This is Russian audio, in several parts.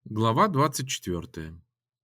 Глава 24.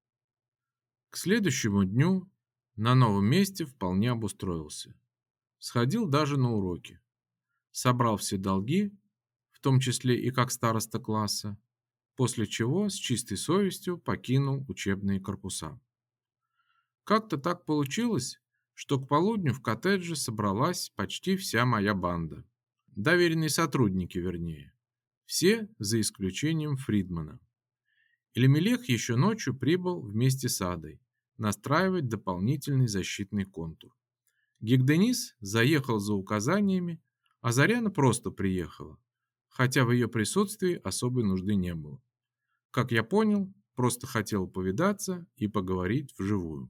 К следующему дню на новом месте вполне обустроился. Сходил даже на уроки. Собрал все долги, в том числе и как староста класса, после чего с чистой совестью покинул учебные корпуса. Как-то так получилось, что к полудню в коттедже собралась почти вся моя банда. Доверенные сотрудники, вернее. Все, за исключением Фридмана. Элемелех еще ночью прибыл вместе с Адой настраивать дополнительный защитный контур. Гигденис заехал за указаниями, а Заряна просто приехала, хотя в ее присутствии особой нужды не было. Как я понял, просто хотел повидаться и поговорить вживую.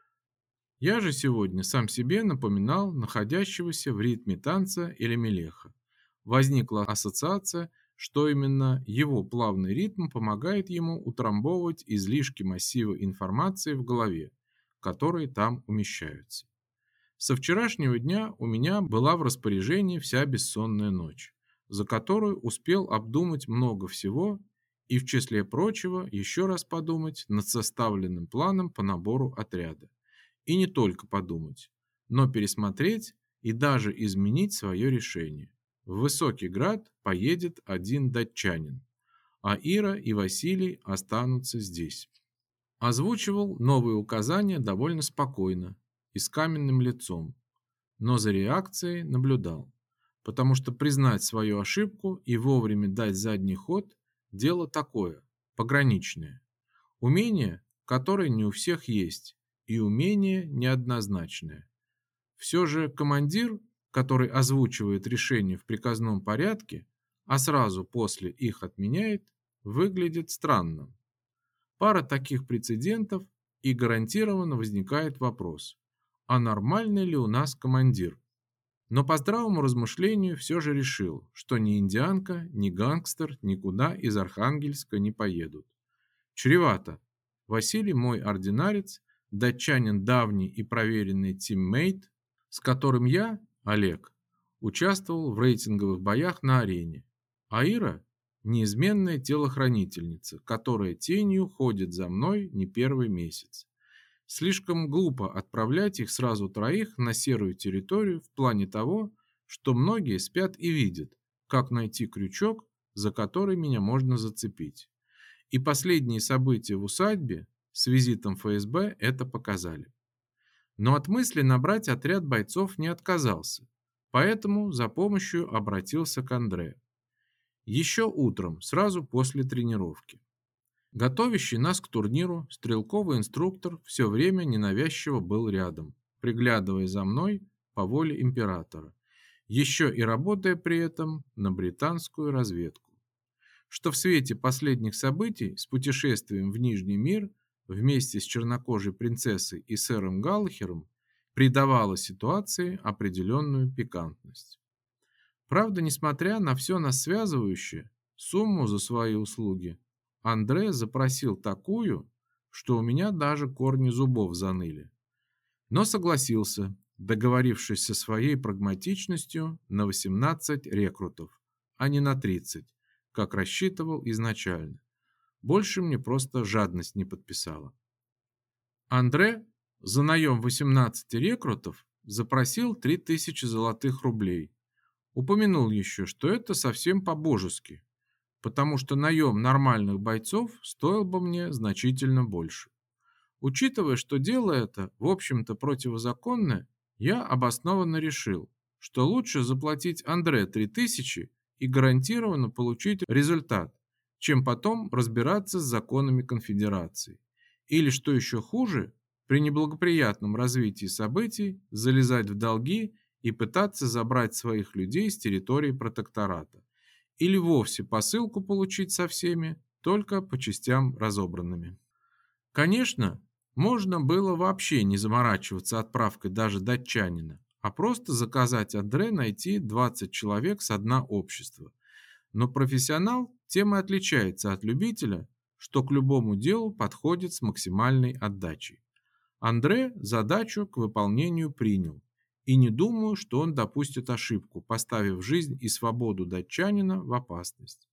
Я же сегодня сам себе напоминал находящегося в ритме танца Элемелеха. Возникла ассоциация, что именно его плавный ритм помогает ему утрамбовывать излишки массива информации в голове, которые там умещаются. Со вчерашнего дня у меня была в распоряжении вся бессонная ночь, за которую успел обдумать много всего и, в числе прочего, еще раз подумать над составленным планом по набору отряда. И не только подумать, но пересмотреть и даже изменить свое решение. В Высокий Град поедет один датчанин, а Ира и Василий останутся здесь. Озвучивал новые указания довольно спокойно и с каменным лицом, но за реакцией наблюдал, потому что признать свою ошибку и вовремя дать задний ход – дело такое, пограничное. Умение, которое не у всех есть, и умение неоднозначное. Все же командир, который озвучивает решения в приказном порядке, а сразу после их отменяет, выглядит странным. Пара таких прецедентов, и гарантированно возникает вопрос, а нормальный ли у нас командир? Но по здравому размышлению все же решил, что ни индианка, ни гангстер никуда из Архангельска не поедут. Чревато. Василий мой ординарец, датчанин давний и проверенный тиммейт, с которым я, Олег, участвовал в рейтинговых боях на арене. А Ира – неизменная телохранительница, которая тенью ходит за мной не первый месяц. Слишком глупо отправлять их сразу троих на серую территорию в плане того, что многие спят и видят, как найти крючок, за который меня можно зацепить. И последние события в усадьбе с визитом ФСБ это показали. Но от мысли набрать отряд бойцов не отказался, поэтому за помощью обратился к Андре. Еще утром, сразу после тренировки. Готовящий нас к турниру стрелковый инструктор все время ненавязчиво был рядом, приглядывая за мной по воле императора, еще и работая при этом на британскую разведку. Что в свете последних событий с путешествием в Нижний мир вместе с чернокожей принцессой и сэром Галлахером придавало ситуации определенную пикантность. Правда, несмотря на все нас связывающее, сумму за свои услуги Андре запросил такую, что у меня даже корни зубов заныли. Но согласился, договорившись со своей прагматичностью на 18 рекрутов, а не на 30, как рассчитывал изначально. Больше мне просто жадность не подписала. Андре за наем 18 рекрутов запросил 3000 золотых рублей. Упомянул еще, что это совсем по-божески, потому что наем нормальных бойцов стоил бы мне значительно больше. Учитывая, что дело это, в общем-то, противозаконное, я обоснованно решил, что лучше заплатить Андре 3000 и гарантированно получить результат, чем потом разбираться с законами конфедерации. Или, что еще хуже, при неблагоприятном развитии событий залезать в долги и пытаться забрать своих людей с территории протектората. Или вовсе посылку получить со всеми, только по частям разобранными. Конечно, можно было вообще не заморачиваться отправкой даже датчанина, а просто заказать Андре найти 20 человек с дна общества. Но профессионал тем и отличается от любителя, что к любому делу подходит с максимальной отдачей. Андре задачу к выполнению принял, и не думаю, что он допустит ошибку, поставив жизнь и свободу датчанина в опасность.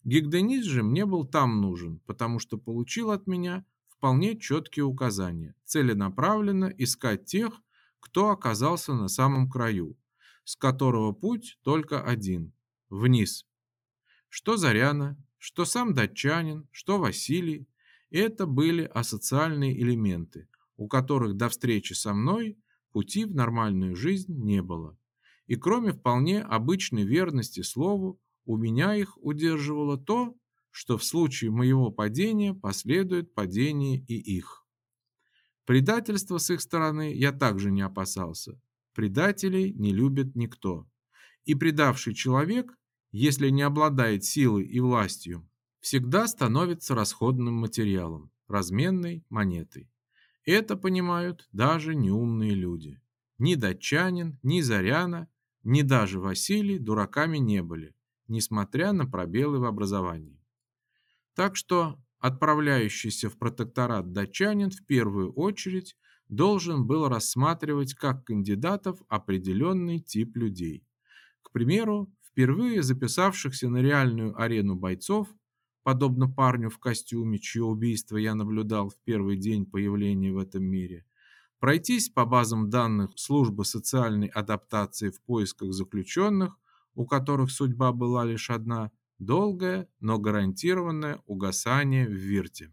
Гигденис же мне был там нужен, потому что получил от меня вполне четкие указания целенаправленно искать тех, кто оказался на самом краю, с которого путь только один – вниз. Что Заряна, что сам датчанин, что Василий – это были асоциальные элементы, у которых до встречи со мной пути в нормальную жизнь не было. И кроме вполне обычной верности слову, у меня их удерживало то, что в случае моего падения последует падение и их. Предательства с их стороны я также не опасался. Предателей не любит никто. И предавший человек, если не обладает силой и властью, всегда становится расходным материалом, разменной монетой. Это понимают даже неумные люди. Ни датчанин, ни Заряна, ни даже Василий дураками не были, несмотря на пробелы в образовании. Так что отправляющийся в протекторат датчанин в первую очередь должен был рассматривать как кандидатов определенный тип людей. К примеру, впервые записавшихся на реальную арену бойцов, подобно парню в костюме, чье убийство я наблюдал в первый день появления в этом мире, пройтись по базам данных службы социальной адаптации в поисках заключенных, у которых судьба была лишь одна – долгое, но гарантированное угасание в Вирте.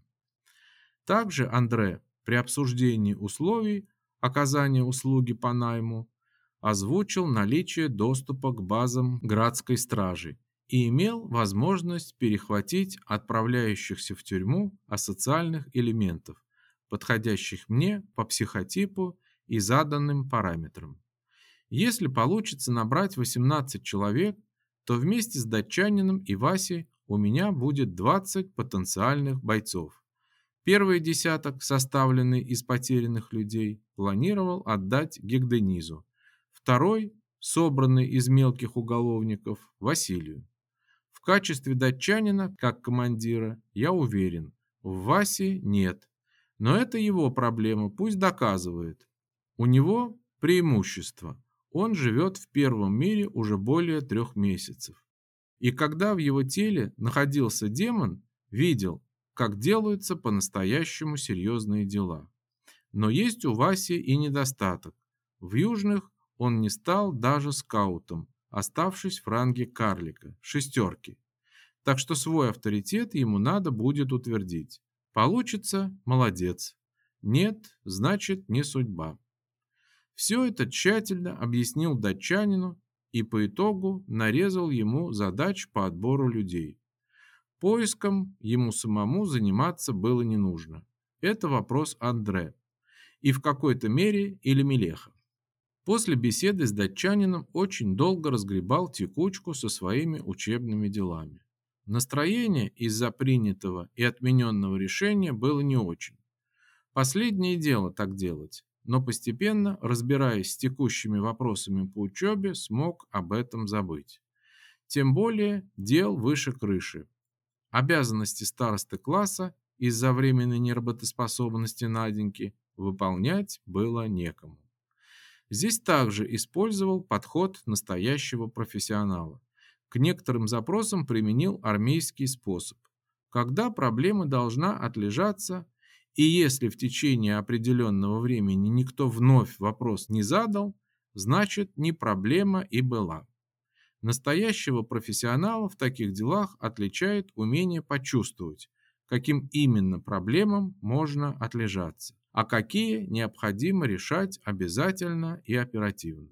Также Андре при обсуждении условий оказания услуги по найму озвучил наличие доступа к базам Градской стражи и имел возможность перехватить отправляющихся в тюрьму асоциальных элементов, подходящих мне по психотипу и заданным параметрам. Если получится набрать 18 человек, то вместе с датчанином и Васей у меня будет 20 потенциальных бойцов. Первый десяток, составленный из потерянных людей, планировал отдать Гигденизу. Второй, собранный из мелких уголовников, Василию. В качестве датчанина, как командира, я уверен, в Васе нет. Но это его проблема, пусть доказывает. У него преимущество. Он живет в первом мире уже более 3 месяцев. И когда в его теле находился демон, видел, как делаются по-настоящему серьезные дела. Но есть у Васи и недостаток. В южных он не стал даже скаутом, оставшись в ранге карлика, шестерки. Так что свой авторитет ему надо будет утвердить. Получится – молодец. Нет, значит, не судьба. Все это тщательно объяснил датчанину и по итогу нарезал ему задач по отбору людей. Поиском ему самому заниматься было не нужно. Это вопрос Андре. И в какой-то мере Элемелеха. После беседы с датчанином очень долго разгребал текучку со своими учебными делами. Настроение из-за принятого и отмененного решения было не очень. Последнее дело так делать, но постепенно, разбираясь с текущими вопросами по учебе, смог об этом забыть. Тем более дел выше крыши. Обязанности старосты класса из-за временной неработоспособности Наденьки выполнять было некому. Здесь также использовал подход настоящего профессионала. К некоторым запросам применил армейский способ, когда проблема должна отлежаться, и если в течение определенного времени никто вновь вопрос не задал, значит, не проблема и была. Настоящего профессионала в таких делах отличает умение почувствовать, каким именно проблемам можно отлежаться, а какие необходимо решать обязательно и оперативно.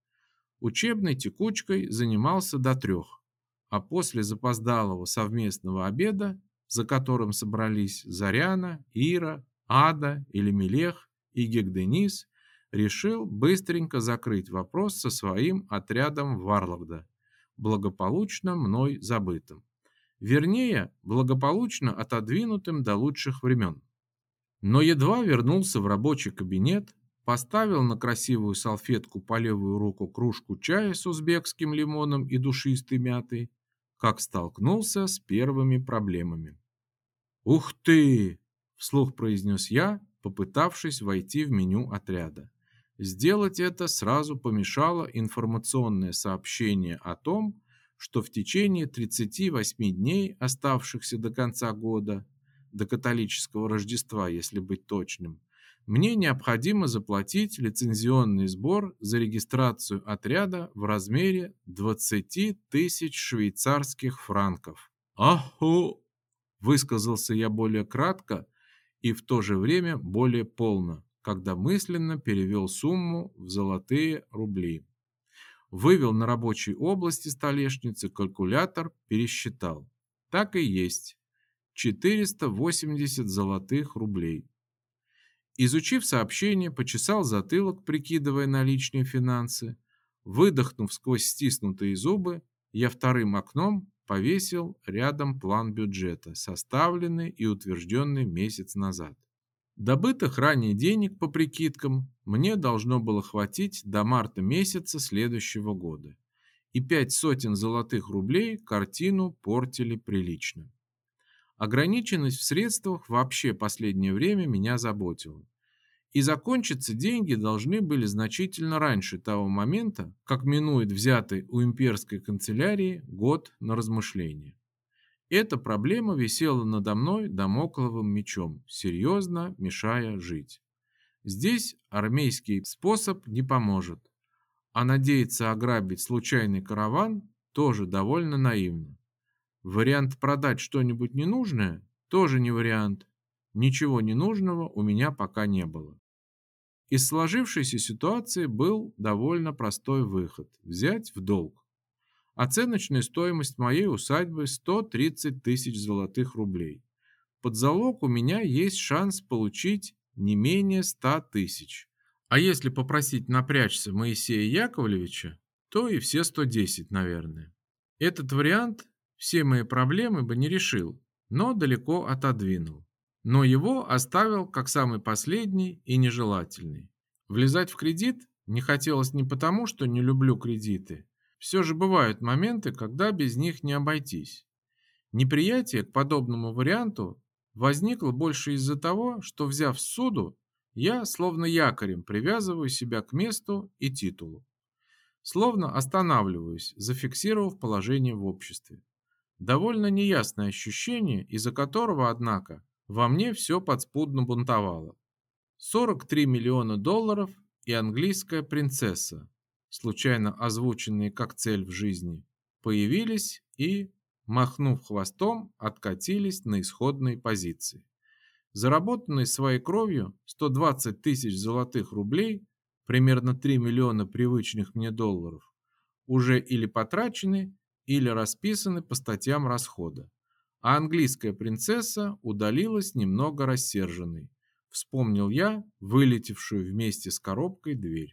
Учебной текучкой занимался до 3, а после запоздалого совместного обеда, за которым собрались Заряна, Ира, Ада, Элемелех и Гигденис, решил быстренько закрыть вопрос со своим отрядом Варларда, благополучно мной забытым. Вернее, благополучно отодвинутым до лучших времен. Но едва вернулся в рабочий кабинет, поставил на красивую салфетку по левую руку кружку чая с узбекским лимоном и душистой мятой, как столкнулся с первыми проблемами. «Ух ты!» – вслух произнес я, попытавшись войти в меню отряда. Сделать это сразу помешало информационное сообщение о том, что в течение 38 дней, оставшихся до конца года, до католического Рождества, если быть точным, мне необходимо заплатить лицензионный сбор за регистрацию отряда в размере 20 тысяч швейцарских франков. «Аху!» – высказался я более кратко и в то же время более полно, когда мысленно перевел сумму в золотые рубли. Вывел на рабочей области столешницы калькулятор, пересчитал. Так и есть. 480 золотых рублей. Изучив сообщение, почесал затылок, прикидывая наличные финансы. Выдохнув сквозь стиснутые зубы, я вторым окном повесил рядом план бюджета, составленный и утвержденный месяц назад. Добытых ранее денег, по прикидкам, мне должно было хватить до марта месяца следующего года. И 5 сотен золотых рублей картину портили прилично. Ограниченность в средствах вообще последнее время меня заботила. И закончиться деньги должны были значительно раньше того момента, как минует взятый у имперской канцелярии год на размышление. Эта проблема висела надо мной дамокловым мечом, серьезно мешая жить. Здесь армейский способ не поможет, а надеяться ограбить случайный караван тоже довольно наивно. Вариант продать что-нибудь ненужное тоже не вариант. Ничего ненужного у меня пока не было. Из сложившейся ситуации был довольно простой выход – взять в долг. Оценочная стоимость моей усадьбы – 130 тысяч золотых рублей. Под залог у меня есть шанс получить не менее 100 тысяч. А если попросить напрячься Моисея Яковлевича, то и все 110, наверное. Этот вариант все мои проблемы бы не решил, но далеко отодвинул. Но его оставил как самый последний и нежелательный. Влезать в кредит не хотелось не потому, что не люблю кредиты. Все же бывают моменты, когда без них не обойтись. Неприятие к подобному варианту возникло больше из-за того, что, взяв ссуду, я словно якорем привязываю себя к месту и титулу. Словно останавливаюсь, зафиксировав положение в обществе. Довольно неясное ощущение, из-за которого, однако, во мне все подспудно бунтовало. 43 миллиона долларов и английская принцесса, случайно озвученные как цель в жизни, появились и, махнув хвостом, откатились на исходные позиции. Заработанные своей кровью 120 тысяч золотых рублей, примерно 3 миллиона привычных мне долларов, уже или потрачены, или расписаны по статьям расхода. А английская принцесса удалилась немного рассерженной. Вспомнил я вылетевшую вместе с коробкой дверь.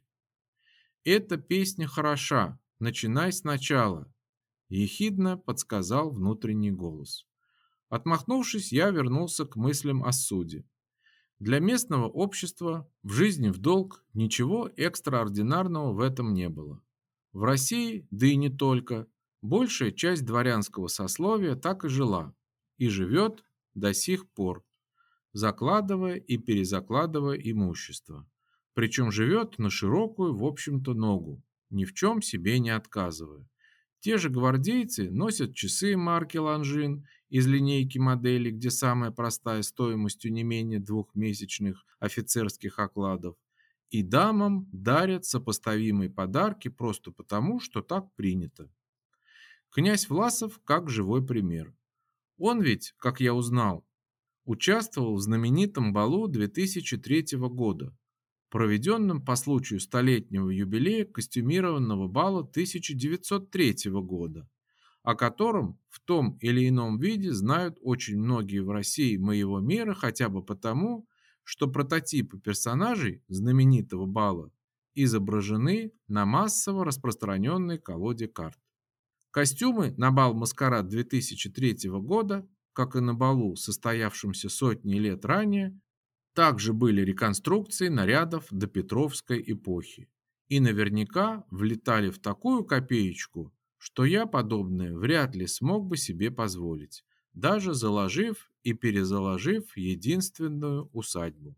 «Эта песня хороша, начинай сначала», – ехидно подсказал внутренний голос. Отмахнувшись, я вернулся к мыслям о суде. Для местного общества в жизни в долг ничего экстраординарного в этом не было. В России, да и не только, большая часть дворянского сословия так и жила, и живет до сих пор, закладывая и перезакладывая имущество. Причем живет на широкую, в общем-то, ногу, ни в чем себе не отказывая. Те же гвардейцы носят часы марки Ланжин из линейки моделей, где самая простая стоимостью не менее 2-месячных офицерских окладов, и дамам дарят сопоставимые подарки просто потому, что так принято. Князь Власов как живой пример. Он ведь, как я узнал, участвовал в знаменитом балу 2003 года, проведенном по случаю столетнего юбилея костюмированного бала 1903 года, о котором в том или ином виде знают очень многие в России моего мира хотя бы потому, что прототипы персонажей знаменитого бала изображены на массово распространенной колоде карт. Костюмы на бал «Маскарад» 2003 года, как и на балу, состоявшемся сотни лет ранее, также были реконструкции нарядов допетровской эпохи и наверняка влетали в такую копеечку, что я подобное вряд ли смог бы себе позволить, даже заложив и перезаложив единственную усадьбу.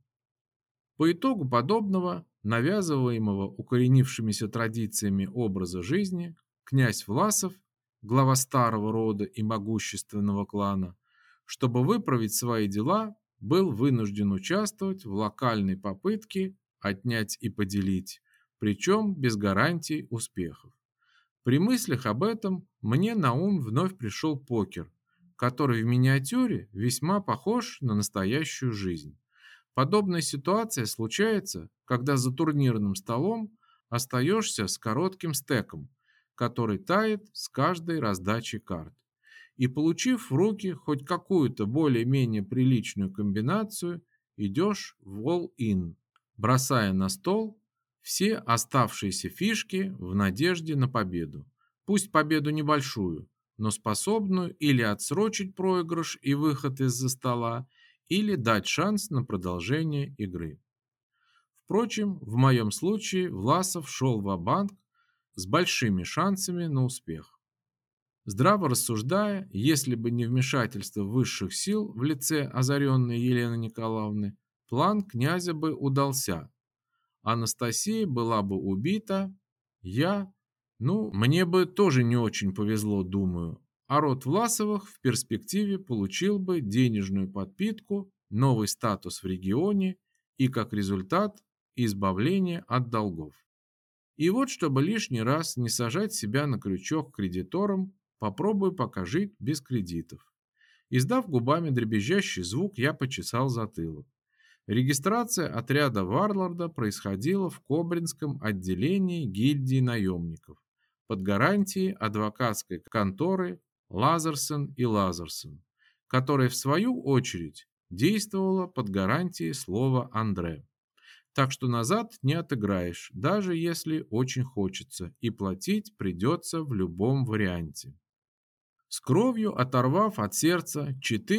По итогу подобного, навязываемого укоренившимися традициями образа жизни, князь Власов глава старого рода и могущественного клана, чтобы выправить свои дела, был вынужден участвовать в локальной попытке отнять и поделить, причем без гарантий успехов. При мыслях об этом мне на ум вновь пришел покер, который в миниатюре весьма похож на настоящую жизнь. Подобная ситуация случается, когда за турнирным столом остаешься с коротким стеком, который тает с каждой раздачи карт. И получив в руки хоть какую-то более-менее приличную комбинацию, идешь в all-in, бросая на стол все оставшиеся фишки в надежде на победу. Пусть победу небольшую, но способную или отсрочить проигрыш и выход из-за стола, или дать шанс на продолжение игры. Впрочем, в моем случае Власов шел ва-банк с большими шансами на успех. Здраво рассуждая, если бы не вмешательство высших сил в лице озаренной Елены Николаевны, план князя бы удался. Анастасия была бы убита, мне бы тоже не очень повезло, думаю, а род Власовых в перспективе получил бы денежную подпитку, новый статус в регионе и, как результат, избавление от долгов. И вот, чтобы лишний раз не сажать себя на крючок кредиторам, попробую пока жить без кредитов. Издав губами дребезжащий звук, я почесал затылок. Регистрация отряда Варлорда происходила в Кобринском отделении гильдии наемников под гарантией адвокатской конторы Лазерсон и Лазерсон, которая в свою очередь действовала под гарантией слова Андре. Так что назад не отыграешь, даже если очень хочется, и платить придется в любом варианте. С кровью оторвав от сердца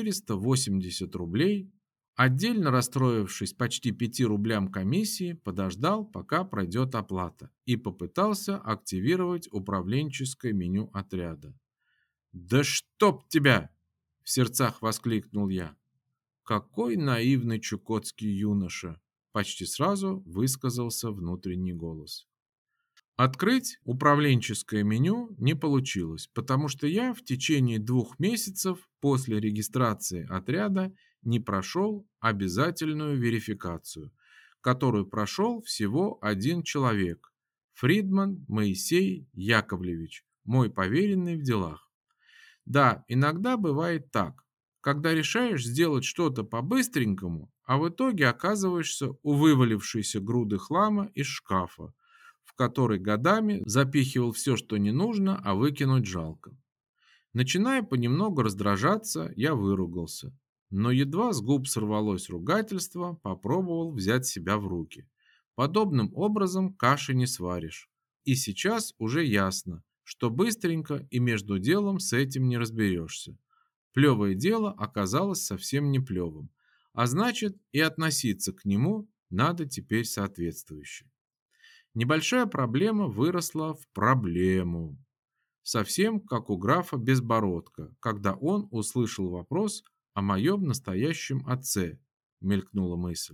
480 рублей, отдельно расстроившись почти 5 рублям комиссии, подождал, пока пройдет оплата, и попытался активировать управленческое меню отряда. «Да чтоб тебя!» – в сердцах воскликнул я. «Какой наивный чукотский юноша!» – почти сразу высказался внутренний голос. Открыть управленческое меню не получилось, потому что я в течение 2 месяцев после регистрации отряда не прошел обязательную верификацию, которую прошел всего один человек – Фридман Моисей Яковлевич, мой поверенный в делах. Да, иногда бывает так, когда решаешь сделать что-то по-быстренькому, а в итоге оказываешься у вывалившейся груды хлама из шкафа, в который годами запихивал все, что не нужно, а выкинуть жалко. Начиная понемногу раздражаться, я выругался. Но едва с губ сорвалось ругательство, попробовал взять себя в руки. Подобным образом каши не сваришь. И сейчас уже ясно, что быстренько и между делом с этим не разберешься. Плевое дело оказалось совсем не плевым, а значит и относиться к нему надо теперь соответствующе. Небольшая проблема выросла в проблему. Совсем как у графа Безбородка, когда он услышал вопрос о моем настоящем отце, мелькнула мысль.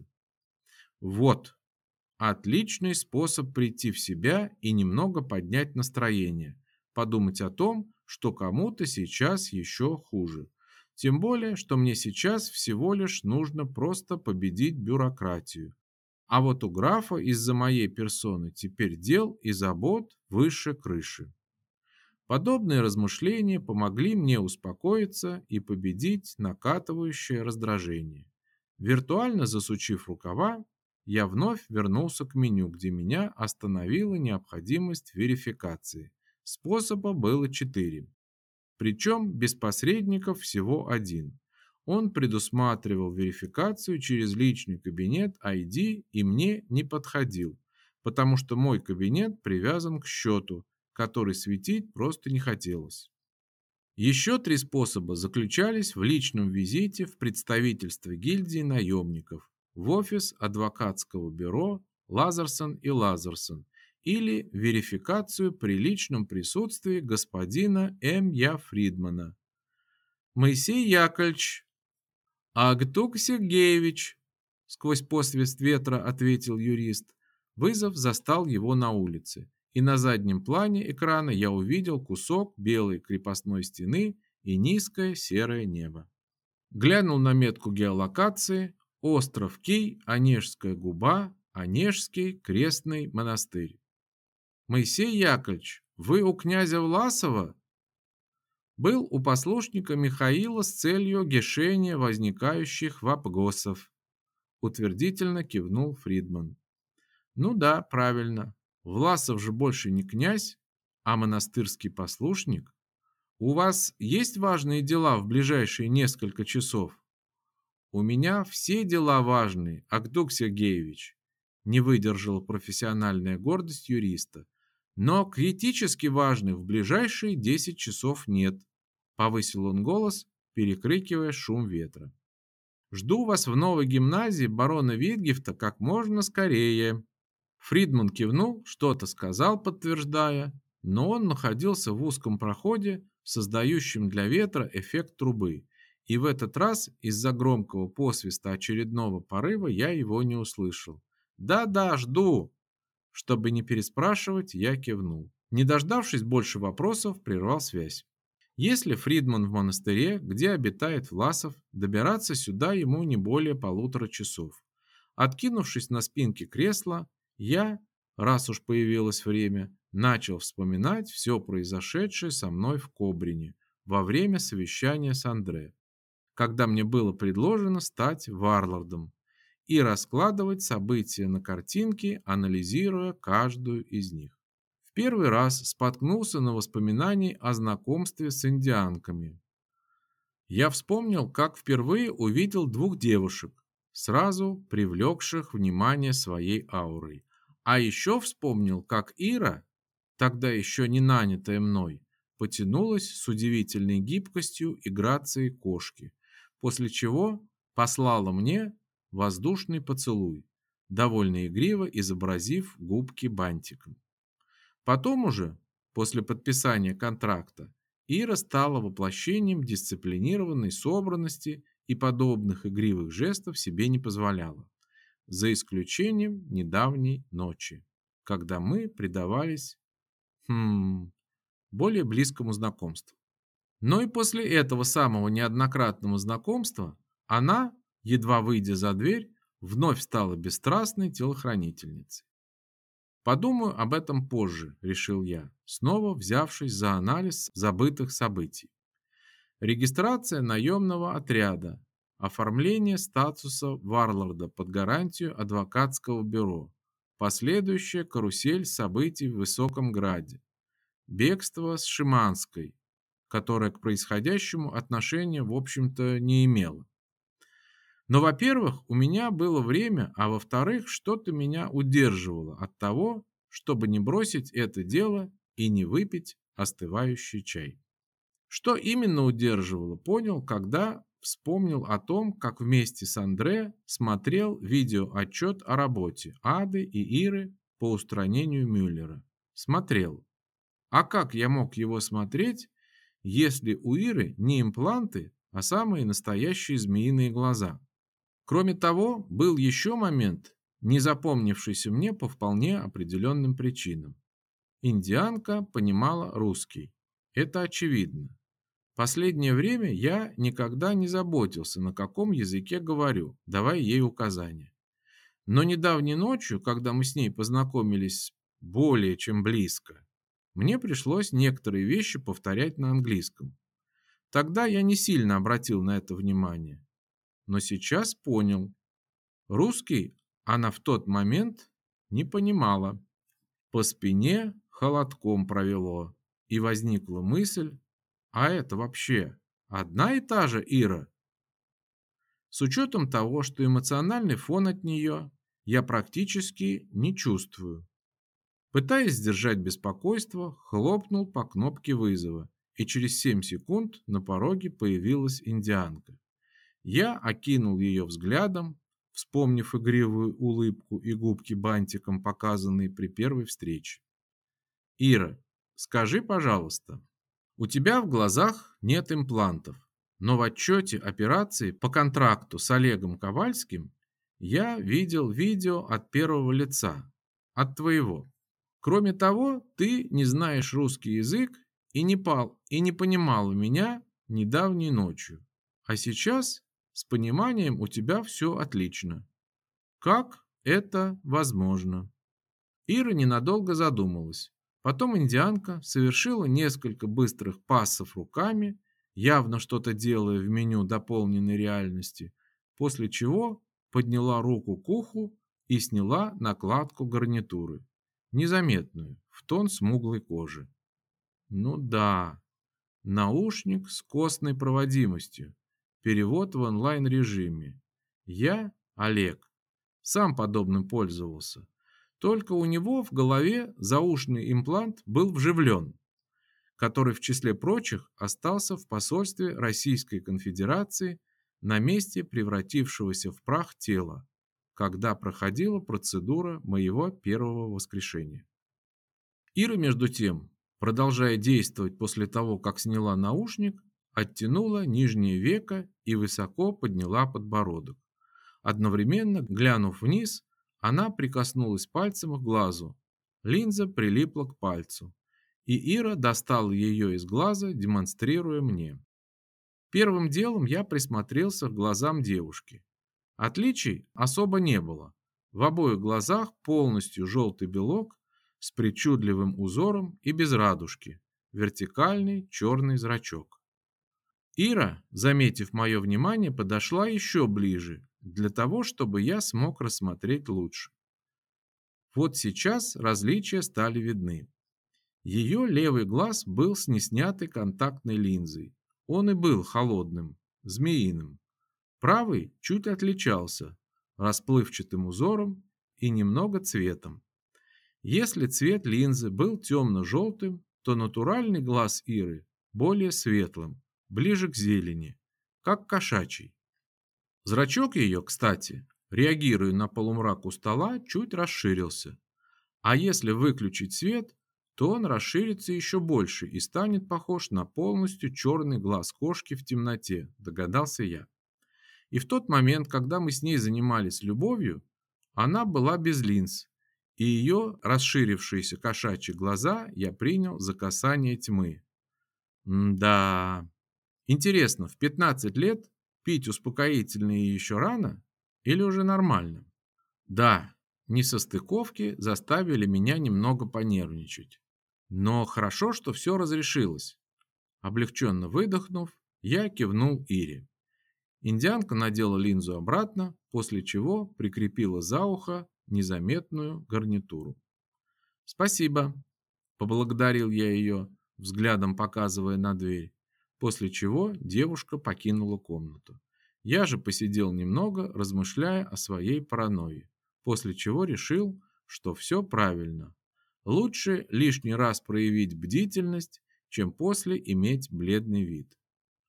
Вот, отличный способ прийти в себя и немного поднять настроение, подумать о том, что кому-то сейчас еще хуже. Тем более, что мне сейчас всего лишь нужно просто победить бюрократию. А вот у графа из-за моей персоны теперь дел и забот выше крыши. Подобные размышления помогли мне успокоиться и победить накатывающее раздражение. Виртуально засучив рукава, я вновь вернулся к меню, где меня остановила необходимость верификации. Способа было 4. Причем без посредников всего один. Он предусматривал верификацию через личный кабинет ID и мне не подходил, потому что мой кабинет привязан к счету, который светить просто не хотелось. Еще 3 способа заключались в личном визите в представительство гильдии наемников, в офис адвокатского бюро Лазерсон и Лазерсон или верификацию при личном присутствии господина М.Я. Фридмана. «Моисей Яковлевич, Агтук Сергеевич», сквозь посвист ветра ответил юрист. Вызов застал его на улице, и на заднем плане экрана я увидел кусок белой крепостной стены и низкое серое небо. Глянул на метку геолокации: остров Кий, Онежская губа, Онежский крестный монастырь. Моисей Яковлевич, вы у князя Власова? Был у послушника Михаила с целью гашения возникающих вопросов. Утвердительно кивнул Фридман. Ну да, правильно. Власов же больше не князь, а монастырский послушник. У вас есть важные дела в ближайшие несколько часов? У меня все дела важные, Акдук Сергеевич. Не выдержала профессиональная гордость юриста. Но критически важных в ближайшие 10 часов нет. Повысил он голос, перекрикивая шум ветра. Жду вас в новой гимназии барона Витгефта как можно скорее. Фридман кивнул, что-то сказал, подтверждая, но он находился в узком проходе, создающем для ветра эффект трубы, и в этот раз из-за громкого посвиста очередного порыва я его не услышал. «Да-да, жду!» Чтобы не переспрашивать, я кивнул. Не дождавшись больше вопросов, прервал связь. Если Фридман в монастыре, где обитает Власов, добираться сюда ему не более 1,5 часов. Откинувшись на спинке кресла, я, раз уж появилось время, начал вспоминать все произошедшее со мной в Кобрине во время совещания с Андре, когда мне было предложено стать варлордом, и раскладывать события на картинки, анализируя каждую из них. В первый раз споткнулся на воспоминании о знакомстве с индианками. Я вспомнил, как впервые увидел 2 девушек, сразу привлекших внимание своей аурой. А еще вспомнил, как Ира, тогда еще не нанятая мной, потянулась с удивительной гибкостью и грацией кошки, после чего послала мне воздушный поцелуй, довольно игриво изобразив губки бантиком. Потом уже, после подписания контракта, Ира стала воплощением дисциплинированной собранности и подобных игривых жестов себе не позволяла, за исключением недавней ночи, когда мы предавались более близкому знакомству. Но и после этого самого неоднократного знакомства она, едва выйдя за дверь, вновь стала бесстрастной телохранительницей. Подумаю об этом позже, решил я, снова взявшись за анализ забытых событий. Регистрация наемного отряда, оформление статуса варлорда под гарантию адвокатского бюро, последующая карусель событий в Высоком Граде, бегство с Шиманской, которое к происходящему отношения, в общем-то, не имело. Но, во-первых, у меня было время, а во-вторых, что-то меня удерживало от того, чтобы не бросить это дело и не выпить остывающий чай. Что именно удерживало, понял, когда вспомнил о том, как вместе с Андре смотрел видеоотчет о работе Ады и Иры по устранению Мюллера. Смотрел. А как я мог его смотреть, если у Иры не импланты, а самые настоящие змеиные глаза? Кроме того, был еще момент, не запомнившийся мне по вполне определенным причинам. Индианка понимала русский. Это очевидно. Последнее время я никогда не заботился, на каком языке говорю, давая ей указания. Но недавней ночью, когда мы с ней познакомились более чем близко, мне пришлось некоторые вещи повторять на английском. Тогда я не сильно обратил на это внимание. Но сейчас понял. Русский она в тот момент не понимала. По спине холодком провело, и возникла мысль, а это вообще одна и та же Ира? С учетом того, что эмоциональный фон от нее я практически не чувствую. Пытаясь сдержать беспокойство, хлопнул по кнопке вызова, и через 7 секунд на пороге появилась индианка. Я окинул ее взглядом, вспомнив игривую улыбку и губки бантиком, показанные при первой встрече. «Ира, скажи, пожалуйста, у тебя в глазах нет имплантов, но в отчете операции по контракту с Олегом Ковальским я видел видео от первого лица, от твоего. Кроме того, ты не знаешь русский язык и не понимала меня недавней ночью. А сейчас с пониманием у тебя все отлично. Как это возможно? Ира ненадолго задумалась. Потом индианка совершила несколько быстрых пассов руками, явно что-то делая в меню дополненной реальности, после чего подняла руку к уху и сняла накладку гарнитуры, незаметную, в тон смуглой кожи. Ну да, наушник с костной проводимостью, перевод в онлайн-режиме. Я, Олег, сам подобным пользовался. Только у него в голове заушный имплант был вживлен, который в числе прочих остался в посольстве Российской Конфедерации на месте превратившегося в прах тела, когда проходила процедура моего первого воскрешения. Ира, между тем, продолжая действовать после того, как сняла наушник, оттянула нижнее веко и высоко подняла подбородок. Одновременно, глянув вниз, она прикоснулась пальцем к глазу. Линза прилипла к пальцу, и Ира достала ее из глаза, демонстрируя мне. Первым делом я присмотрелся к глазам девушки. Отличий особо не было. В обоих глазах полностью желтый белок с причудливым узором и без радужки, вертикальный черный зрачок. Ира, заметив мое внимание, подошла еще ближе, для того, чтобы я смог рассмотреть лучше. Вот сейчас различия стали видны. Ее левый глаз был с неснятой контактной линзой. Он и был холодным, змеиным. Правый чуть отличался, расплывчатым узором и немного цветом. Если цвет линзы был темно-желтым, то натуральный глаз Иры более светлым, ближе к зелени, как кошачий. Зрачок ее, кстати, реагируя на полумрак у стола, чуть расширился. А если выключить свет, то он расширится еще больше и станет похож на полностью черный глаз кошки в темноте, догадался я. И в тот момент, когда мы с ней занимались любовью, она была без линз, и ее расширившиеся кошачьи глаза я принял за касание тьмы. Да, интересно, в 15 лет пить успокоительные еще рано или уже нормально? Да, несостыковки заставили меня немного понервничать. Но хорошо, что все разрешилось. Облегченно выдохнув, я кивнул Ире. Индианка надела линзу обратно, после чего прикрепила за ухо незаметную гарнитуру. «Спасибо», – поблагодарил я ее, взглядом показывая на дверь, после чего девушка покинула комнату. Я же посидел немного, размышляя о своей паранойи, после чего решил, что все правильно. Лучше лишний раз проявить бдительность, чем после иметь бледный вид.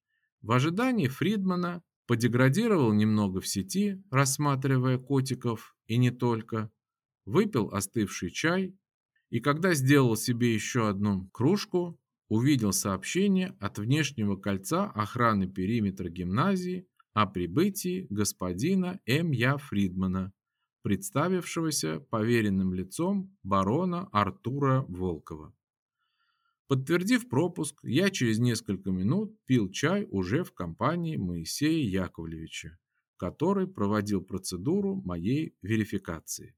В ожидании Фридмана подеградировал немного в сети, рассматривая котиков и не только, выпил остывший чай и когда сделал себе еще одну кружку, увидел сообщение от внешнего кольца охраны периметра гимназии о прибытии господина М.Я. Фридмана, представившегося поверенным лицом барона Артура Волкова. Подтвердив пропуск, я через несколько минут пил чай уже в компании Моисея Яковлевича, который проводил процедуру моей верификации.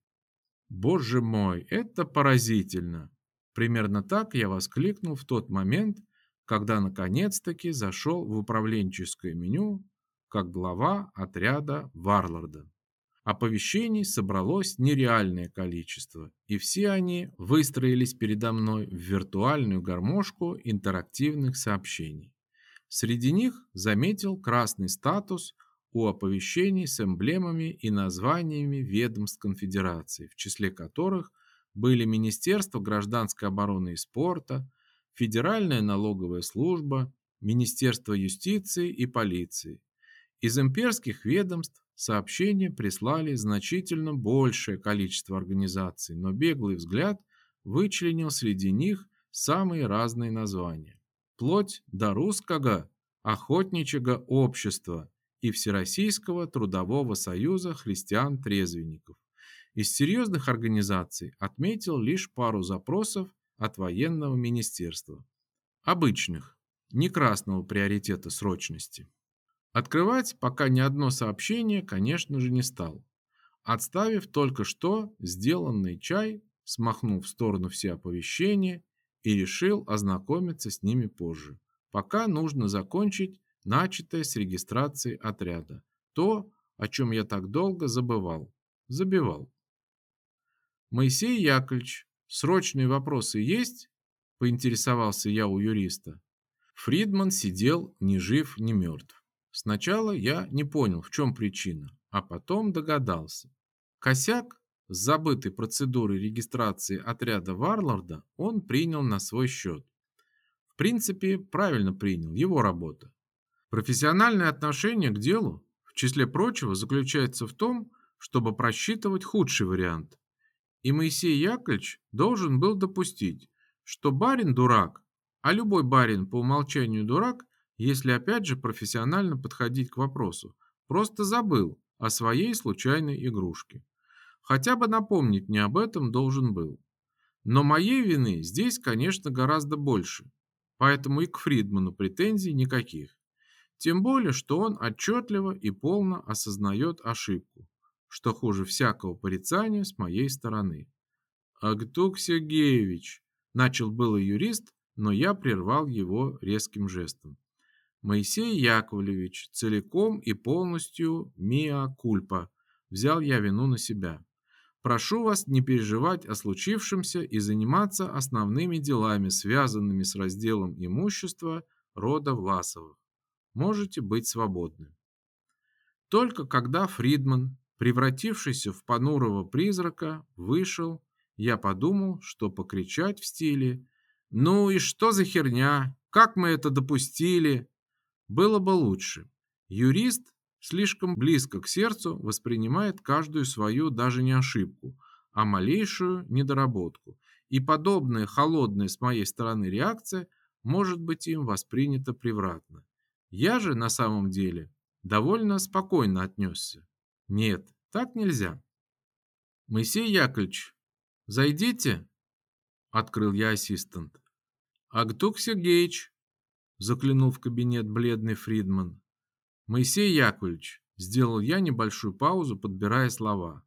Боже мой, это поразительно! Примерно так я воскликнул в тот момент, когда наконец-таки зашел в управленческое меню как глава отряда Варлорда. Оповещений собралось нереальное количество, и все они выстроились передо мной в виртуальную гармошку интерактивных сообщений. Среди них заметил красный статус у оповещений с эмблемами и названиями ведомств Конфедерации, в числе которых были Министерство гражданской обороны и спорта, Федеральная налоговая служба, Министерство юстиции и полиции. Из имперских ведомств сообщения прислали значительно большее количество организаций, но беглый взгляд вычленил среди них самые разные названия. Вплоть до русского охотничьего общества и Всероссийского трудового союза христиан-трезвенников. Из серьезных организаций отметил лишь пару запросов от военного министерства. Обычных, не красного приоритета срочности. Открывать пока ни одно сообщение, конечно же, не стал, отставив только что сделанный чай, смахнув в сторону все оповещения и решил ознакомиться с ними позже. Пока нужно закончить начатое с регистрацией отряда. То, о чем я так долго забивал. Моисей Яковлевич, срочные вопросы есть? Поинтересовался я у юриста. Фридман сидел ни жив, ни мертв. Сначала я не понял, в чем причина, а потом догадался. Косяк с забытой процедурой регистрации отряда Варлорда он принял на свой счет. В принципе, правильно принял, его работа. Профессиональное отношение к делу, в числе прочего, заключается в том, чтобы просчитывать худший вариант. И Моисей Яковлевич должен был допустить, что барин дурак, а любой барин по умолчанию дурак, если опять же профессионально подходить к вопросу, просто забыл о своей случайной игрушке. Хотя бы напомнить мне об этом должен был. Но моей вины здесь, конечно, гораздо больше, поэтому и к Фридману претензий никаких. Тем более, что он отчетливо и полно осознает ошибку, что хуже всякого порицания с моей стороны. «Агтук Сергеевич», – начал было юрист, но я прервал его резким жестом. «Моисей Яковлевич, целиком и полностью миа кульпа», – взял я вину на себя. «Прошу вас не переживать о случившемся и заниматься основными делами, связанными с разделом имущества рода Власовых. Можете быть свободны». Только когда Фридман, превратившийся в понурого призрака, вышел, я подумал, что покричать в стиле «Ну и что за херня? Как мы это допустили?» было бы лучше. Юрист слишком близко к сердцу воспринимает каждую свою даже не ошибку, а малейшую недоработку, и подобная холодная с моей стороны реакция может быть им воспринята превратно. Я же на самом деле довольно спокойно отнесся. Нет, так нельзя. «Моисей Яковлевич, зайдите», — открыл я ассистент. «Агтук Сергеевич», — заглянул в кабинет бледный Фридман. «Моисей Яковлевич», — сделал я небольшую паузу, подбирая слова.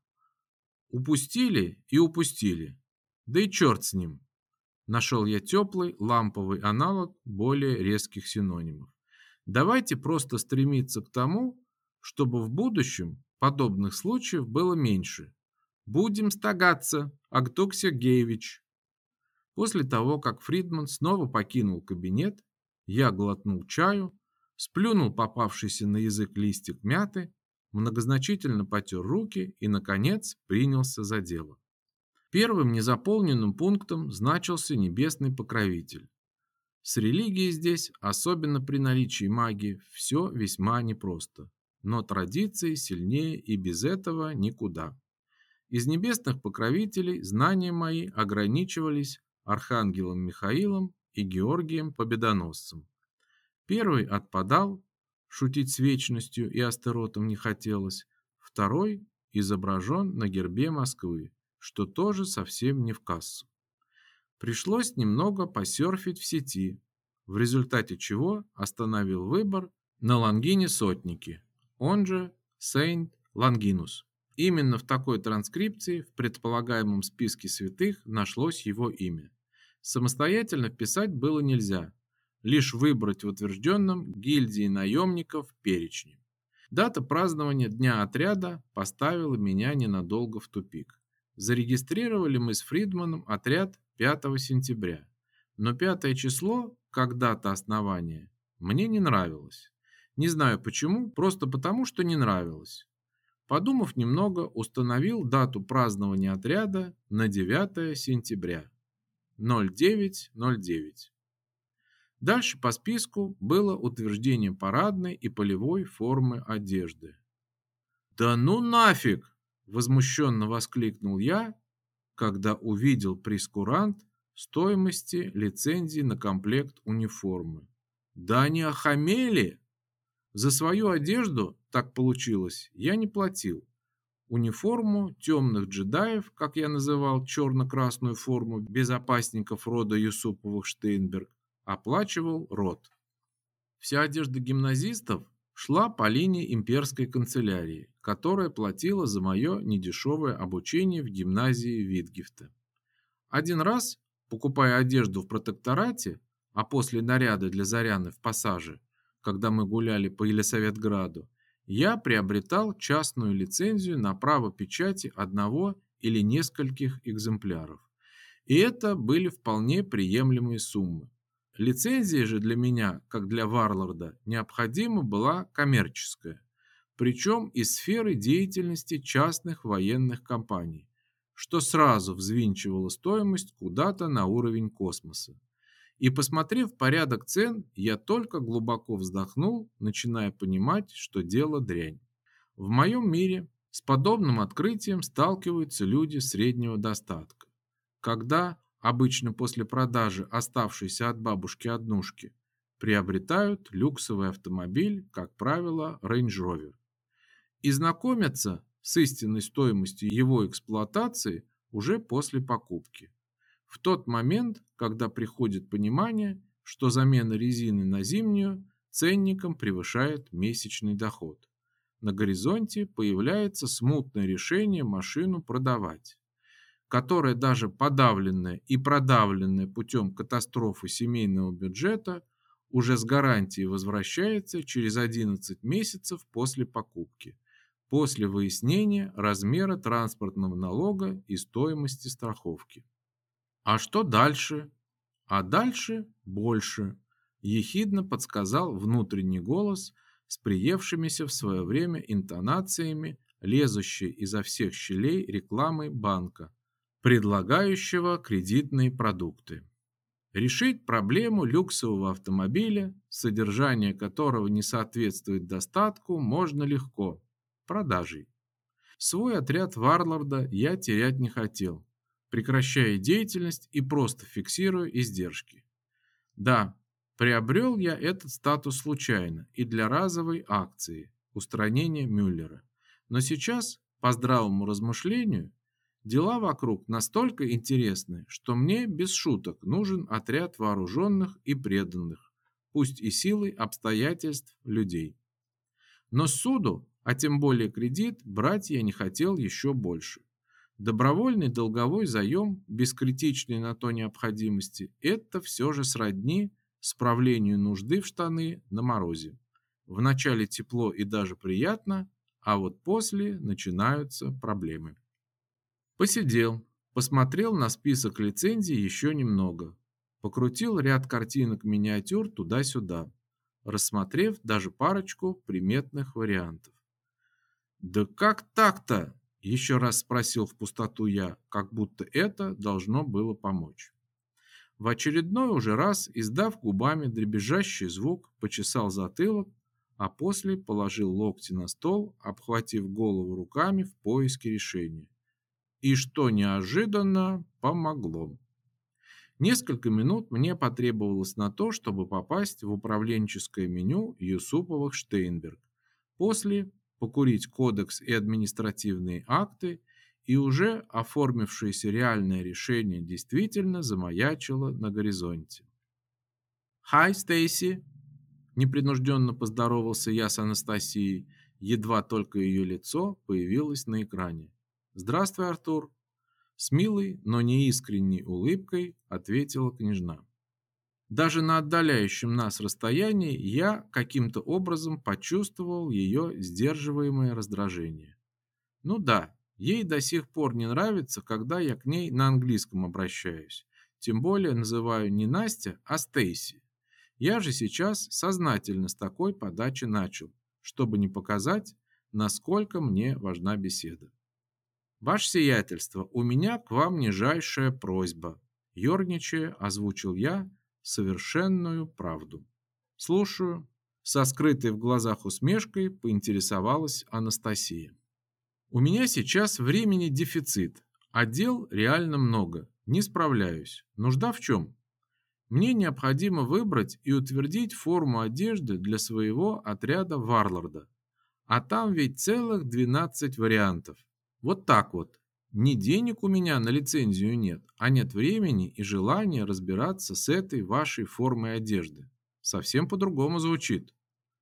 «Упустили и упустили. Да и черт с ним». Нашел я теплый ламповый аналог более резких синонимов. Давайте просто стремиться к тому, чтобы в будущем подобных случаев было меньше. Будем стагаться, Агтук Сергеевич. После того, как Фридман снова покинул кабинет, я глотнул чаю, сплюнул попавшийся на язык листик мяты, многозначительно потер руки и, наконец, принялся за дело. Первым незаполненным пунктом значился небесный покровитель. С религией здесь, особенно при наличии магии, все весьма непросто. Но традиции сильнее и без этого никуда. Из небесных покровителей знания мои ограничивались архангелом Михаилом и Георгием Победоносцем. Первый отпадал, шутить с вечностью и Астеротом не хотелось. Второй изображен на гербе Москвы, что тоже совсем не в кассу. Пришлось немного посерфить в сети, в результате чего остановил выбор на Лонгине Сотнике, он же Сейнт Лонгинус. Именно в такой транскрипции в предполагаемом списке святых нашлось его имя. Самостоятельно вписать было нельзя, лишь выбрать в утвержденном гильдии наемников перечне. Дата празднования Дня отряда поставила меня ненадолго в тупик. Зарегистрировали мы с Фридманом отряд 5 сентября, но 5 число, как дата основания, мне не нравилось. Не знаю почему, просто потому, что не нравилось. Подумав немного, установил дату празднования отряда на 9 сентября. 09:09. Дальше по списку было утверждение парадной и полевой формы одежды. «Да ну нафиг!» – возмущенно воскликнул я, когда увидел прейскурант стоимости лицензии на комплект униформы. «Да они охамели!» За свою одежду, так получилось, я не платил. Униформу темных джедаев, как я называл черно-красную форму безопасников рода Юсуповых-Штейнберг, оплачивал род. Вся одежда гимназистов шла по линии имперской канцелярии, которая платила за мое недешевое обучение в гимназии Витгефта. Один раз, покупая одежду в протекторате, а после наряды для Заряны в Пассаже, когда мы гуляли по Елисаветграду, я приобретал частную лицензию на право печати одного или нескольких экземпляров. И это были вполне приемлемые суммы. Лицензия же для меня, как для Варлорда, необходима была коммерческая, причем из сферы деятельности частных военных компаний, что сразу взвинчивало стоимость куда-то на уровень космоса. И посмотрев порядок цен, я только глубоко вздохнул, начиная понимать, что дело дрянь. В моем мире с подобным открытием сталкиваются люди среднего достатка. Когда, обычно после продажи оставшейся от бабушки однушки, приобретают люксовый автомобиль, как правило, Range Rover, и знакомятся с истинной стоимостью его эксплуатации уже после покупки. В тот момент, когда приходит понимание, что замена резины на зимнюю ценником превышает месячный доход. На горизонте появляется смутное решение машину продавать, которая даже подавленная и продавленная путем катастрофы семейного бюджета уже с гарантией возвращается через 11 месяцев после покупки, после выяснения размера транспортного налога и стоимости страховки. А что дальше? А дальше больше, ехидно подсказал внутренний голос с приевшимися в свое время интонациями, лезущей изо всех щелей рекламой банка, предлагающего кредитные продукты. Решить проблему люксового автомобиля, содержание которого не соответствует достатку, можно легко – продажей. Свой отряд Варлорда я терять не хотел, прекращая деятельность и просто фиксируя издержки. Да, приобрел я этот статус случайно и для разовой акции устранения Мюллера. Но сейчас, по здравому размышлению, дела вокруг настолько интересны, что мне без шуток нужен отряд вооруженных и преданных, пусть и силой обстоятельств людей. Но суду, а тем более кредит, брать я не хотел еще больше. Добровольный долговой заем, без критичной на то необходимости, это все же сродни справлению нужды в штаны на морозе. Вначале тепло и даже приятно, а вот после начинаются проблемы. Посидел, посмотрел на список лицензий еще немного, покрутил ряд картинок-миниатюр туда-сюда, рассмотрев даже парочку приметных вариантов. «Да как так-то?» – еще раз спросил в пустоту я, как будто это должно было помочь. В очередной уже раз, издав губами дребезжащий звук, почесал затылок, а после положил локти на стол, обхватив голову руками в поиске решения. И что неожиданно, помогло. Несколько минут мне потребовалось на то, чтобы попасть в управленческое меню Юсуповых-Штейнберг. После покурить кодекс и административные акты, и уже оформившееся реальное решение действительно замаячило на горизонте. «Хай, Стейси!» – непринужденно поздоровался я с Анастасией, едва только ее лицо появилось на экране. «Здравствуй, Артур!» С милой, но не искренней улыбкой ответила княжна. Даже на отдаляющем нас расстоянии я каким-то образом почувствовал ее сдерживаемое раздражение. Ну да, ей до сих пор не нравится, когда я к ней на английском обращаюсь. Тем более называю не Настя, а Стейси. Я же сейчас сознательно с такой подачи начал, чтобы не показать, насколько мне важна беседа. «Ваше сиятельство, у меня к вам нижайшая просьба», – ерничая озвучил я совершенную правду. «Слушаю», – со скрытой в глазах усмешкой поинтересовалась Анастасия. «У меня сейчас времени дефицит, а дел реально много, не справляюсь. Нужда в чем? Мне необходимо выбрать и утвердить форму одежды для своего отряда Варлорда, а там ведь целых 12 вариантов. Вот так вот. Ни денег у меня на лицензию нет, а нет времени и желания разбираться с этой вашей формой одежды. Совсем по-другому звучит.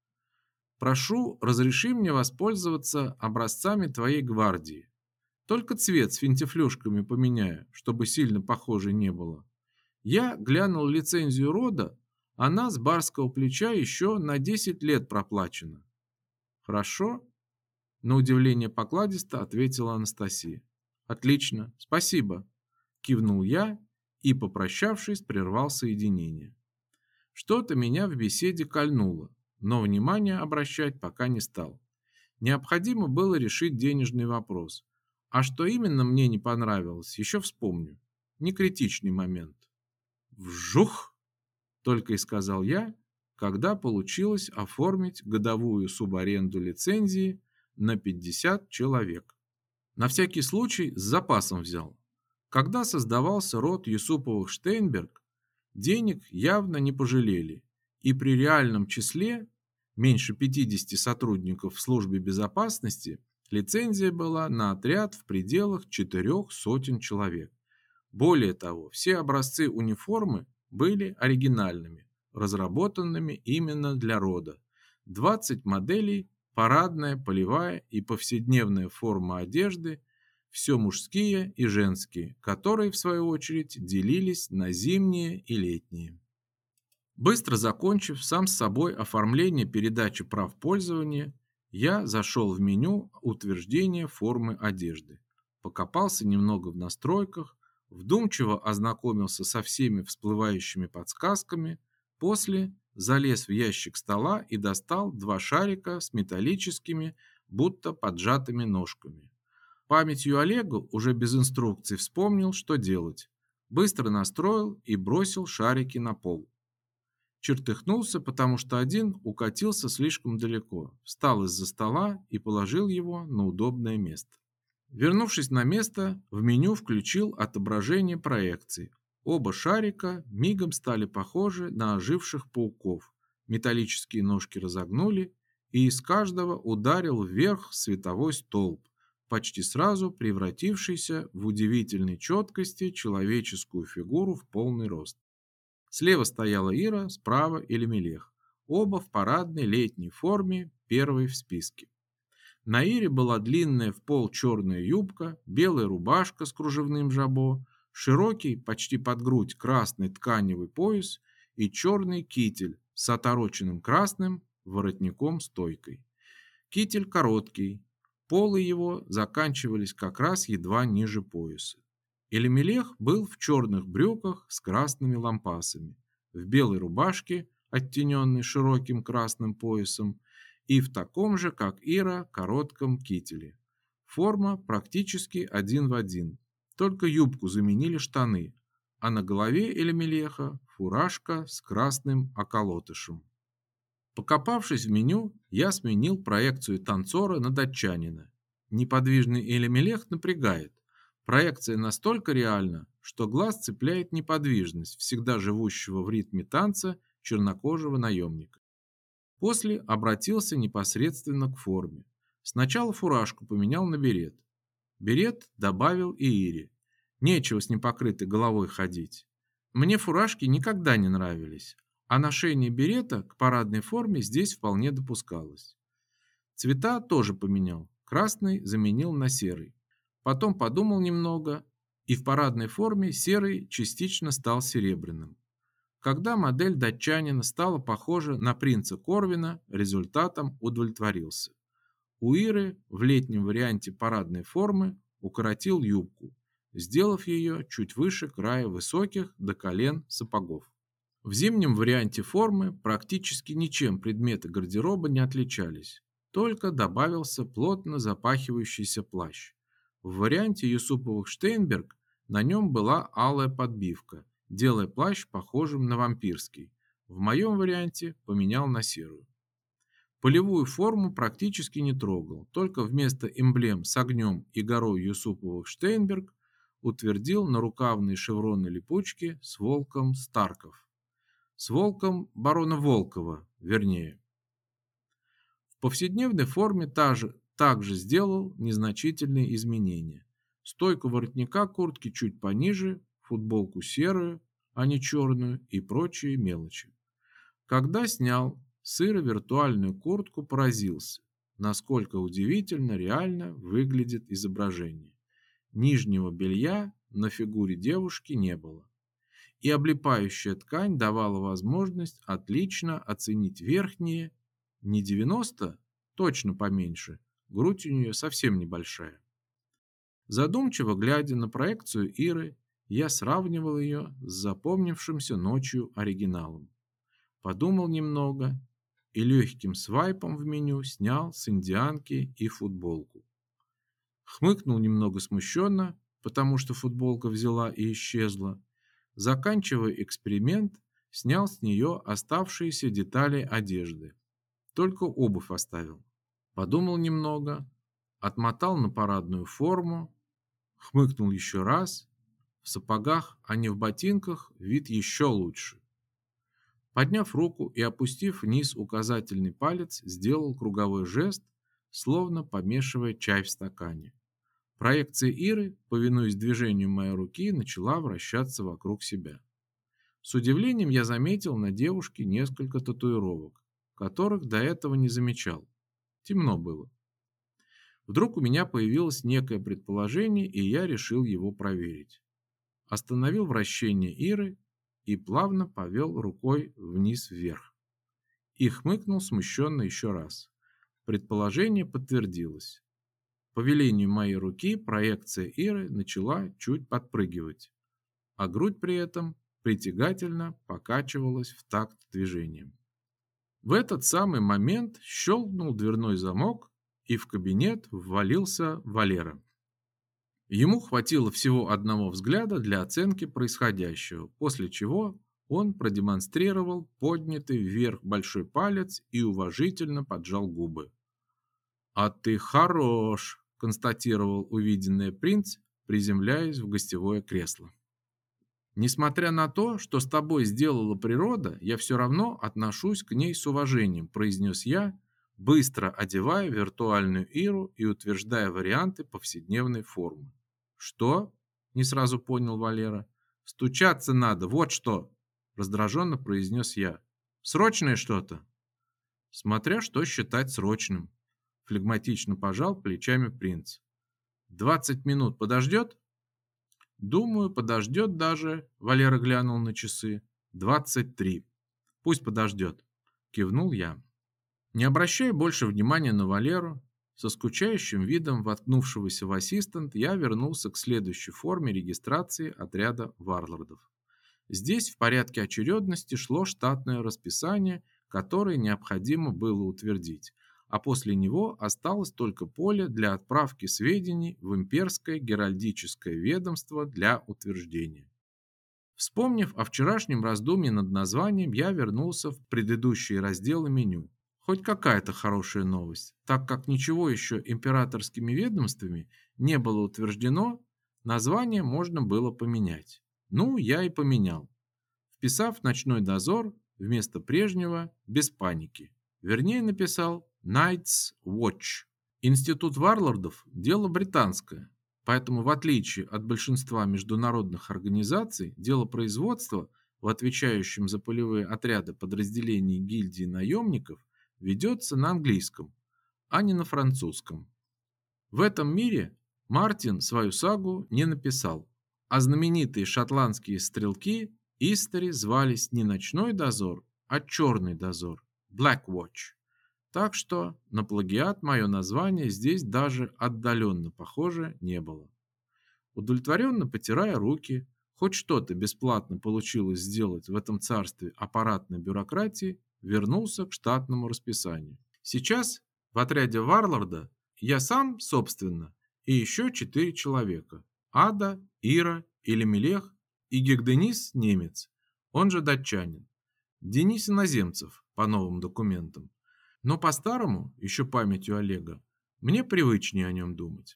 Прошу, разреши мне воспользоваться образцами твоей гвардии. Только цвет с финтифлюшками поменяю, чтобы сильно похоже не было. Я глянул лицензию рода, она с барского плеча еще на 10 лет проплачена. Хорошо? На удивление покладисто ответила Анастасия. Отлично, спасибо, кивнул я и, попрощавшись, прервал соединение. Что-то меня в беседе кольнуло, но внимания обращать пока не стал. Необходимо было решить денежный вопрос. А что именно мне не понравилось, еще вспомню. Не критичный момент. Вжух! Только и сказал я, когда получилось оформить годовую субаренду лицензии на 50 человек. На всякий случай с запасом взял. Когда создавался род Юсуповых-Штейнберг, денег явно не пожалели, и при реальном числе меньше 50 сотрудников в службе безопасности лицензия была на отряд в пределах 400 человек. Более того, все образцы униформы были оригинальными, разработанными именно для рода. 20 моделей, парадная, полевая и повседневная форма одежды, все мужские и женские, которые, в свою очередь, делились на зимние и летние. Быстро закончив сам с собой оформление передачи прав пользования, я зашел в меню утверждения формы одежды, покопался немного в настройках, вдумчиво ознакомился со всеми всплывающими подсказками, после залез в ящик стола и достал два шарика с металлическими, будто поджатыми ножками. Памятью Олега уже без инструкций вспомнил, что делать. Быстро настроил и бросил шарики на пол. Чертыхнулся, потому что один укатился слишком далеко, встал из-за стола и положил его на удобное место. Вернувшись на место, в меню включил отображение проекций. Оба шарика мигом стали похожи на оживших пауков. Металлические ножки разогнули, и из каждого ударил вверх световой столб, почти сразу превратившийся в удивительной четкости человеческую фигуру в полный рост. Слева стояла Ира, справа Элемелех, оба в парадной летней форме, первой в списке. На Ире была длинная в пол черная юбка, белая рубашка с кружевным жабо, широкий, почти под грудь, красный тканевый пояс и черный китель с отороченным красным воротником-стойкой. Китель короткий, полы его заканчивались как раз едва ниже пояса. Элемелех был в черных брюках с красными лампасами, в белой рубашке, оттененной широким красным поясом, и в таком же, как Ира, коротком кителе. Форма практически один в один, только юбку заменили штаны, а на голове Элемелеха фуражка с красным околотышем. Покопавшись в меню, я сменил проекцию танцора на датчанина. Неподвижный Элемелех напрягает. Проекция настолько реальна, что глаз цепляет неподвижность всегда живущего в ритме танца чернокожего наемника. После обратился непосредственно к форме. Сначала фуражку поменял на берет. Берет добавил и Ире. Нечего с непокрытой головой ходить. Мне фуражки никогда не нравились, а ношение берета к парадной форме здесь вполне допускалось. Цвета тоже поменял. Красный заменил на серый. Потом подумал немного, и в парадной форме серый частично стал серебряным. Когда модель датчанина стала похожа на принца Корвина, результатом удовлетворился. У Иры в летнем варианте парадной формы укоротил юбку, сделав ее чуть выше края высоких до колен сапогов. В зимнем варианте формы практически ничем предметы гардероба не отличались, только добавился плотно запахивающийся плащ. В варианте Юсуповых Штейнберг на нем была алая подбивка, делая плащ похожим на вампирский. В моем варианте поменял на серую. Полевую форму практически не трогал, только вместо эмблем с огнем и горой Юсуповых Штейнберг утвердил нарукавные шевроны липучки с волком Старков. С волком барона Волкова, вернее. В повседневной форме также сделал незначительные изменения. Стойку воротника куртки чуть пониже, футболку серую, а не черную и прочие мелочи. Когда снял сыро-виртуальную куртку, поразился, насколько удивительно реально выглядит изображение. Нижнего белья на фигуре девушки не было, и облепающая ткань давала возможность отлично оценить верхние, не 90, точно поменьше, грудь у нее совсем небольшая. Задумчиво глядя на проекцию Иры, я сравнивал ее с запомнившимся ночью оригиналом. Подумал немного и легким свайпом в меню снял с индианки и футболку. Хмыкнул немного смущенно, потому что футболка взяла и исчезла. Заканчивая эксперимент, снял с нее оставшиеся детали одежды. Только обувь оставил. Подумал немного, отмотал на парадную форму, хмыкнул еще раз. В сапогах, а не в ботинках, вид еще лучше. Подняв руку и опустив вниз указательный палец, сделал круговой жест, словно помешивая чай в стакане. Проекция Иры, повинуясь движению моей руки, начала вращаться вокруг себя. С удивлением я заметил на девушке несколько татуировок, которых до этого не замечал. Темно было. Вдруг у меня появилось некое предположение, и я решил его проверить. Остановил вращение Иры и плавно повел рукой вниз-вверх. И хмыкнул смущенно еще раз. Предположение подтвердилось. По велению моей руки проекция Иры начала чуть подпрыгивать, а грудь при этом притягательно покачивалась в такт движением. В этот самый момент щелкнул дверной замок, и в кабинет ввалился Валера. Ему хватило всего одного взгляда для оценки происходящего, после чего он продемонстрировал поднятый вверх большой палец и уважительно поджал губы. «А ты хорош», – констатировал увиденный принц, приземляясь в гостевое кресло. «Несмотря на то, что с тобой сделала природа, я все равно отношусь к ней с уважением», – произнес я, быстро одевая виртуальную Иру и утверждая варианты повседневной формы. «Что?» – не сразу понял Валера. «Стучаться надо, вот что!» – раздраженно произнес я. «Срочное что-то?» «Смотря что считать срочным», – флегматично пожал плечами принц. 20 минут подождет?» «Думаю, подождет даже», – Валера глянул на часы. 23. «Пусть подождет», – кивнул я. Не обращая больше внимания на Валеру, со скучающим видом воткнувшегося в ассистент, я вернулся к следующей форме регистрации отряда варлордов. Здесь в порядке очередности шло штатное расписание, которое необходимо было утвердить, а после него осталось только поле для отправки сведений в имперское геральдическое ведомство для утверждения. Вспомнив о вчерашнем раздумье над названием, я вернулся в предыдущие разделы меню. Хоть какая-то хорошая новость, так как ничего еще императорскими ведомствами не было утверждено, название можно было поменять. Ну, я и поменял, вписав «Ночной дозор» вместо прежнего «Без паники». Вернее, написал «Night's Watch». Институт варлордов – дело британское, поэтому, в отличие от большинства международных организаций, дело производства в отвечающем за полевые отряды подразделении гильдии наемников ведется на английском, а не на французском. В этом мире Мартин свою сагу не написал, а знаменитые шотландские стрелки Истори звались не «Ночной дозор», а «Черный дозор» – Black Watch. Так что на плагиат мое название здесь даже отдаленно похоже не было. Удовлетворенно потирая руки, хоть что-то бесплатно получилось сделать в этом царстве аппаратной бюрократии, вернулся к штатному расписанию. Сейчас в отряде варлорда я сам, собственно, и еще 4 человека. Ада, Ира, Элемелех и Гегденис немец, он же датчанин. Денис иноземцев по новым документам. Но по-старому, еще памятью Олега, мне привычнее о нем думать.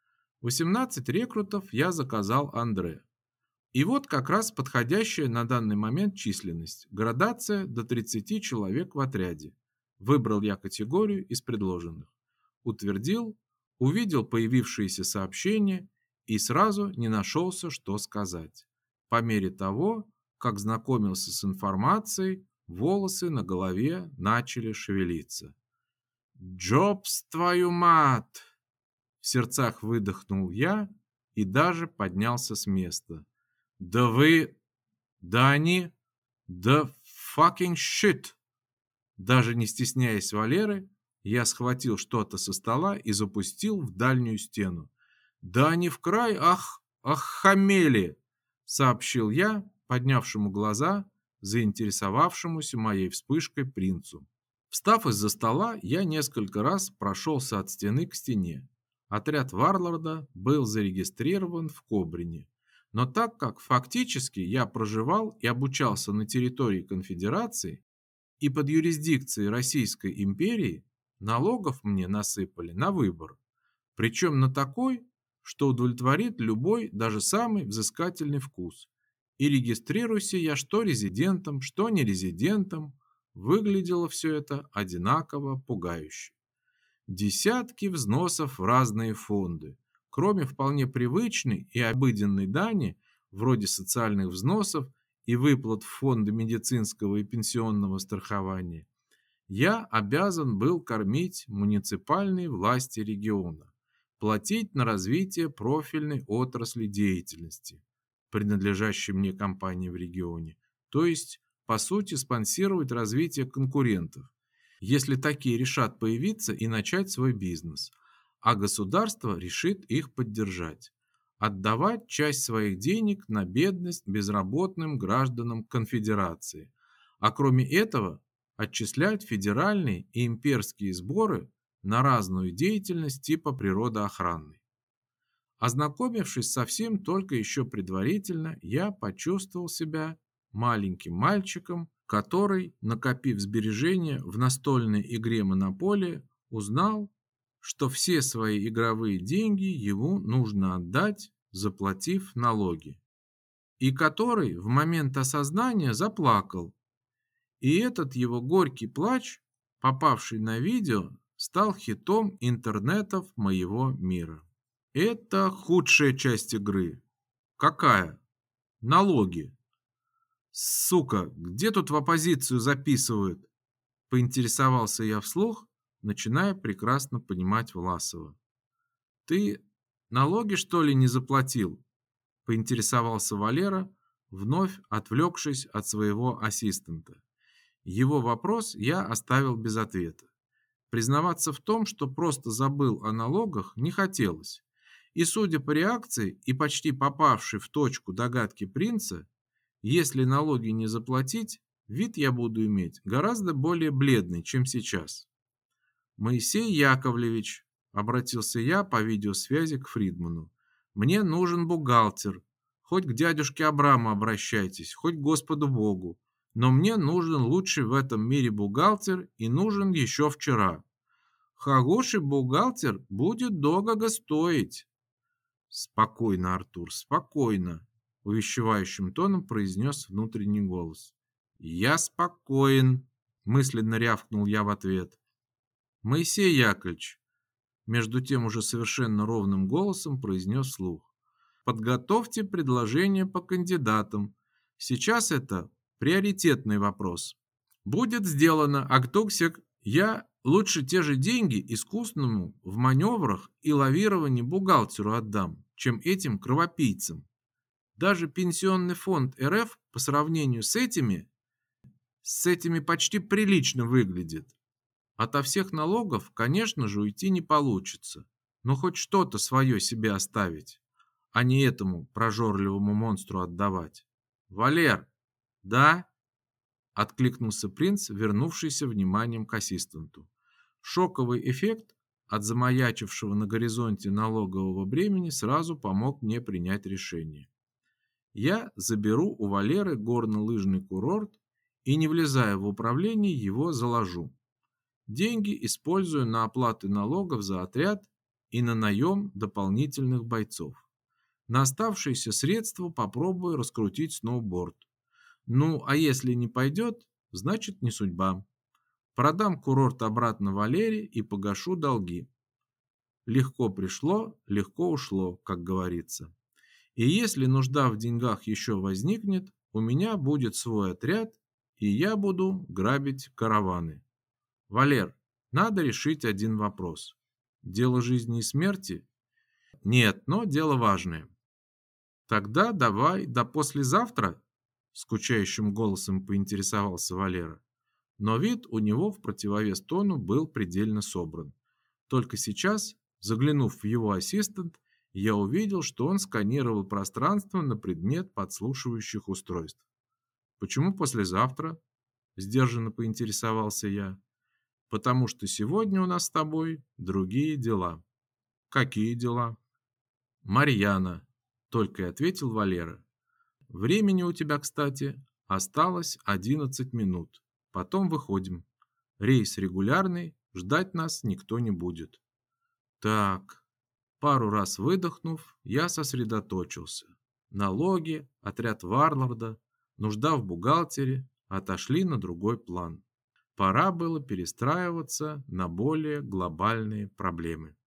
18 рекрутов я заказал Андре. И вот как раз подходящая на данный момент численность. Градация до 30 человек в отряде. Выбрал я категорию из предложенных. утвердил, увидел появившиеся сообщения и сразу не нашелся, что сказать. По мере того, как знакомился с информацией, волосы на голове начали шевелиться. «Джобс, твою мать!» В сердцах выдохнул я и даже поднялся с места. «Да вы... Да они... Да fucking shit!» Даже не стесняясь Валеры, я схватил что-то со стола и запустил в дальнюю стену. «Да они в край, хамели!» — сообщил я, поднявшему глаза, заинтересовавшемуся моей вспышкой принцу. Встав из-за стола, я несколько раз прошелся от стены к стене. Отряд Варлорда был зарегистрирован в Кобрине. Но так как фактически я проживал и обучался на территории Конфедерации и под юрисдикцией Российской империи, налогов мне насыпали на выбор. Причем на такой, что удовлетворит любой, даже самый взыскательный вкус. И регистрируйся я что резидентом, что не резидентом, выглядело все это одинаково пугающе. Десятки взносов в разные фонды. Кроме вполне привычной и обыденной дани, вроде социальных взносов и выплат в фонды медицинского и пенсионного страхования, я обязан был кормить муниципальные власти региона, платить на развитие профильной отрасли деятельности, принадлежащей мне компании в регионе, то есть, по сути, спонсировать развитие конкурентов, если такие решат появиться и начать свой бизнес, а государство решит их поддержать, отдавать часть своих денег на бедность безработным гражданам конфедерации, а кроме этого отчислять федеральные и имперские сборы на разную деятельность типа природоохранной. Ознакомившись со всем только еще предварительно, я почувствовал себя маленьким мальчиком, который, накопив сбережения в настольной игре «Монополия», узнал, что все свои игровые деньги ему нужно отдать, заплатив налоги, и который в момент осознания заплакал. И этот его горький плач, попавший на видео, стал хитом интернетов моего мира. Это худшая часть игры. Какая? Налоги. Сука, где тут в оппозицию записывают? Поинтересовался я вслух, начиная прекрасно понимать Власова. Ты налоги, что ли, не заплатил? Поинтересовался Валера, вновь отвлекшись от своего ассистента. Его вопрос я оставил без ответа. Признаваться в том, что просто забыл о налогах, не хотелось. И, судя по реакции и почти попавшей в точку догадки принца, если налоги не заплатить, вид я буду иметь гораздо более бледный, чем сейчас. «Моисей Яковлевич», — обратился я по видеосвязи к Фридману, — «мне нужен бухгалтер. Хоть к дядюшке Абраму обращайтесь, хоть к Господу Богу. Но мне нужен лучший в этом мире бухгалтер и нужен еще вчера. Хороший бухгалтер будет дорого стоить». «Спокойно, Артур, спокойно», — увещевающим тоном произнес внутренний голос. «Я спокоен», — мысленно рявкнул я в ответ. «Моисей Яковлевич», — между тем уже совершенно ровным голосом произнес вслух, «подготовьте предложение по кандидатам. Сейчас это приоритетный вопрос. Будет сделано, Актоксик, я лучше те же деньги искусному в маневрах и лавировании бухгалтеру отдам, чем этим кровопийцам. Даже пенсионный фонд РФ по сравнению с этими почти прилично выглядит. Ото всех налогов, конечно же, уйти не получится, но хоть что-то свое себе оставить, а не этому прожорливому монстру отдавать. Валер, да? Откликнулся принц, вернувшийся вниманием к ассистенту. Шоковый эффект от замаячившего на горизонте налогового бремени сразу помог мне принять решение. Я заберу у Валеры горно-лыжный курорт и, не влезая в управление, его заложу. Деньги использую на оплаты налогов за отряд и на наем дополнительных бойцов. На оставшиеся средства попробую раскрутить сноуборд. Ну, а если не пойдет, значит не судьба. Продам курорт обратно Валере и погашу долги. Легко пришло, легко ушло, как говорится. И если нужда в деньгах еще возникнет, у меня будет свой отряд, и я буду грабить караваны. Валер, надо решить один вопрос. Дело жизни и смерти? Нет, но дело важное. Тогда давай до послезавтра, скучающим голосом поинтересовался Валера. Но вид у него в противовес тону был предельно собран. Только сейчас, заглянув в его ассистент, я увидел, что он сканировал пространство на предмет подслушивающих устройств. «Почему послезавтра?» – сдержанно поинтересовался я. «Потому что сегодня у нас с тобой другие дела». «Какие дела?» «Марьяна», – только и ответил Валера. «Времени у тебя, кстати, осталось 11 минут. Потом выходим. Рейс регулярный, ждать нас никто не будет». Так, пару раз выдохнув, я сосредоточился. Налоги, отряд Варлорда, нужда в бухгалтере отошли на другой план. Пора было перестраиваться на более глобальные проблемы.